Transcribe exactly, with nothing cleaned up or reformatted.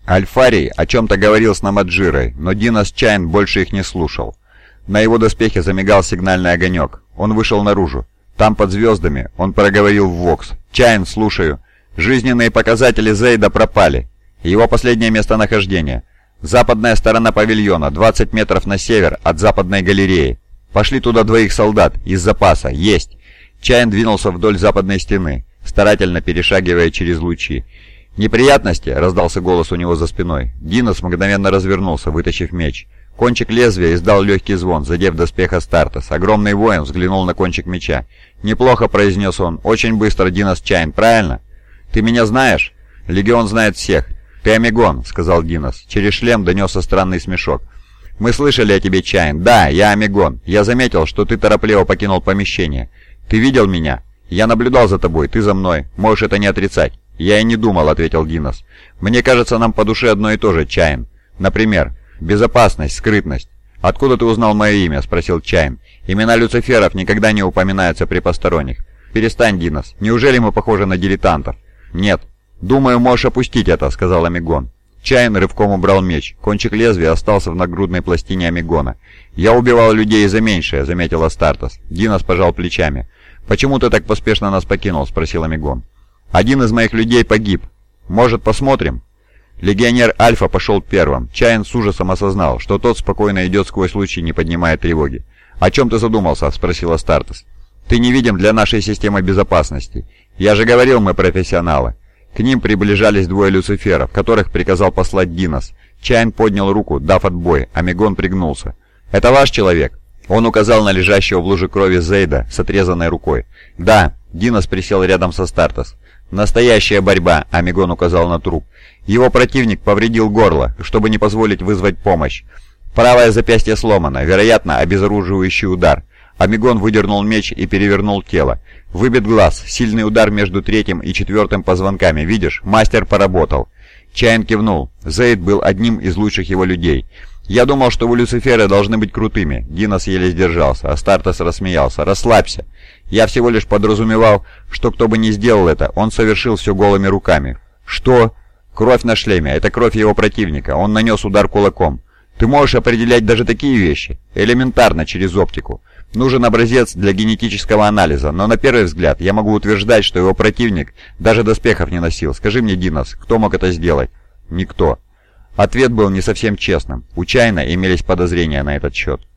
Альфарий о чем-то говорил с Намаджирой, но Динос Чайн больше их не слушал. На его доспехе замигал сигнальный огонек. Он вышел наружу. Там, под звездами, он проговорил в Вокс. «Чайн, слушаю. Жизненные показатели Зейда пропали. Его последнее местонахождение. Западная сторона павильона, двадцать метров на север от западной галереи. Пошли туда двоих солдат, из запаса. Есть!» Чайн двинулся вдоль западной стены, старательно перешагивая через лучи. «Неприятности?» — раздался голос у него за спиной. Динос мгновенно развернулся, вытащив меч. Кончик лезвия издал легкий звон, задев доспех Астартес. Огромный воин взглянул на кончик меча. «Неплохо», — произнес он. «Очень быстро, Динос Чайн, правильно?» «Ты меня знаешь?» «Легион знает всех». «Ты Амигон», — сказал Динос. Через шлем донесся странный смешок. «Мы слышали о тебе, Чайн. Да, я Амигон. Я заметил, что ты торопливо покинул помещение. Ты видел меня? Я наблюдал за тобой, ты за мной. Можешь это не отрицать». «Я и не думал», — ответил Динос. «Мне кажется, нам по душе одно и то же, Чайн. Например, безопасность, скрытность». «Откуда ты узнал мое имя?» — спросил Чайн. «Имена Люциферов никогда не упоминаются при посторонних». «Перестань, Динос. Неужели мы похожи на дилетантов?» «Нет». «Думаю, можешь опустить это», — сказал Амигон. Чайн рывком убрал меч. Кончик лезвия остался в нагрудной пластине Амигона. «Я убивал людей за меньшее», — заметил Астартес. Динос пожал плечами. «Почему ты так поспешно нас покинул?» — спросил Амигон. «Один из моих людей погиб. Может, посмотрим?» Легионер Альфа пошел первым. Чайн с ужасом осознал, что тот спокойно идет сквозь лучи, не поднимая тревоги. «О чем ты задумался?» — спросил Астартес. «Ты невидим для нашей системы безопасности. Я же говорил, мы профессионалы». К ним приближались двое люциферов, которых приказал послать Динос. Чайн поднял руку, дав отбой, а Мегон пригнулся. «Это ваш человек?» Он указал на лежащего в луже крови Зейда с отрезанной рукой. «Да». Динос присел рядом со Астартес. «Настоящая борьба», — Амигон указал на труп. «Его противник повредил горло, чтобы не позволить вызвать помощь. Правое запястье сломано, вероятно, обезоруживающий удар». Амигон выдернул меч и перевернул тело. «Выбит глаз, сильный удар между третьим и четвертым позвонками, видишь? Мастер поработал». Чайн кивнул. Зейд был одним из лучших его людей. «Я думал, что вы, Люциферы, должны быть крутыми». Динос еле сдержался. Астартес рассмеялся. «Расслабься. Я всего лишь подразумевал, что кто бы ни сделал это, он совершил все голыми руками». «Что?» «Кровь на шлеме. Это кровь его противника. Он нанес удар кулаком». «Ты можешь определять даже такие вещи?» «Элементарно, через оптику. Нужен образец для генетического анализа, но на первый взгляд я могу утверждать, что его противник даже доспехов не носил. Скажи мне, Динос, кто мог это сделать?» «Никто». Ответ был не совсем честным. У Чайна имелись подозрения на этот счет.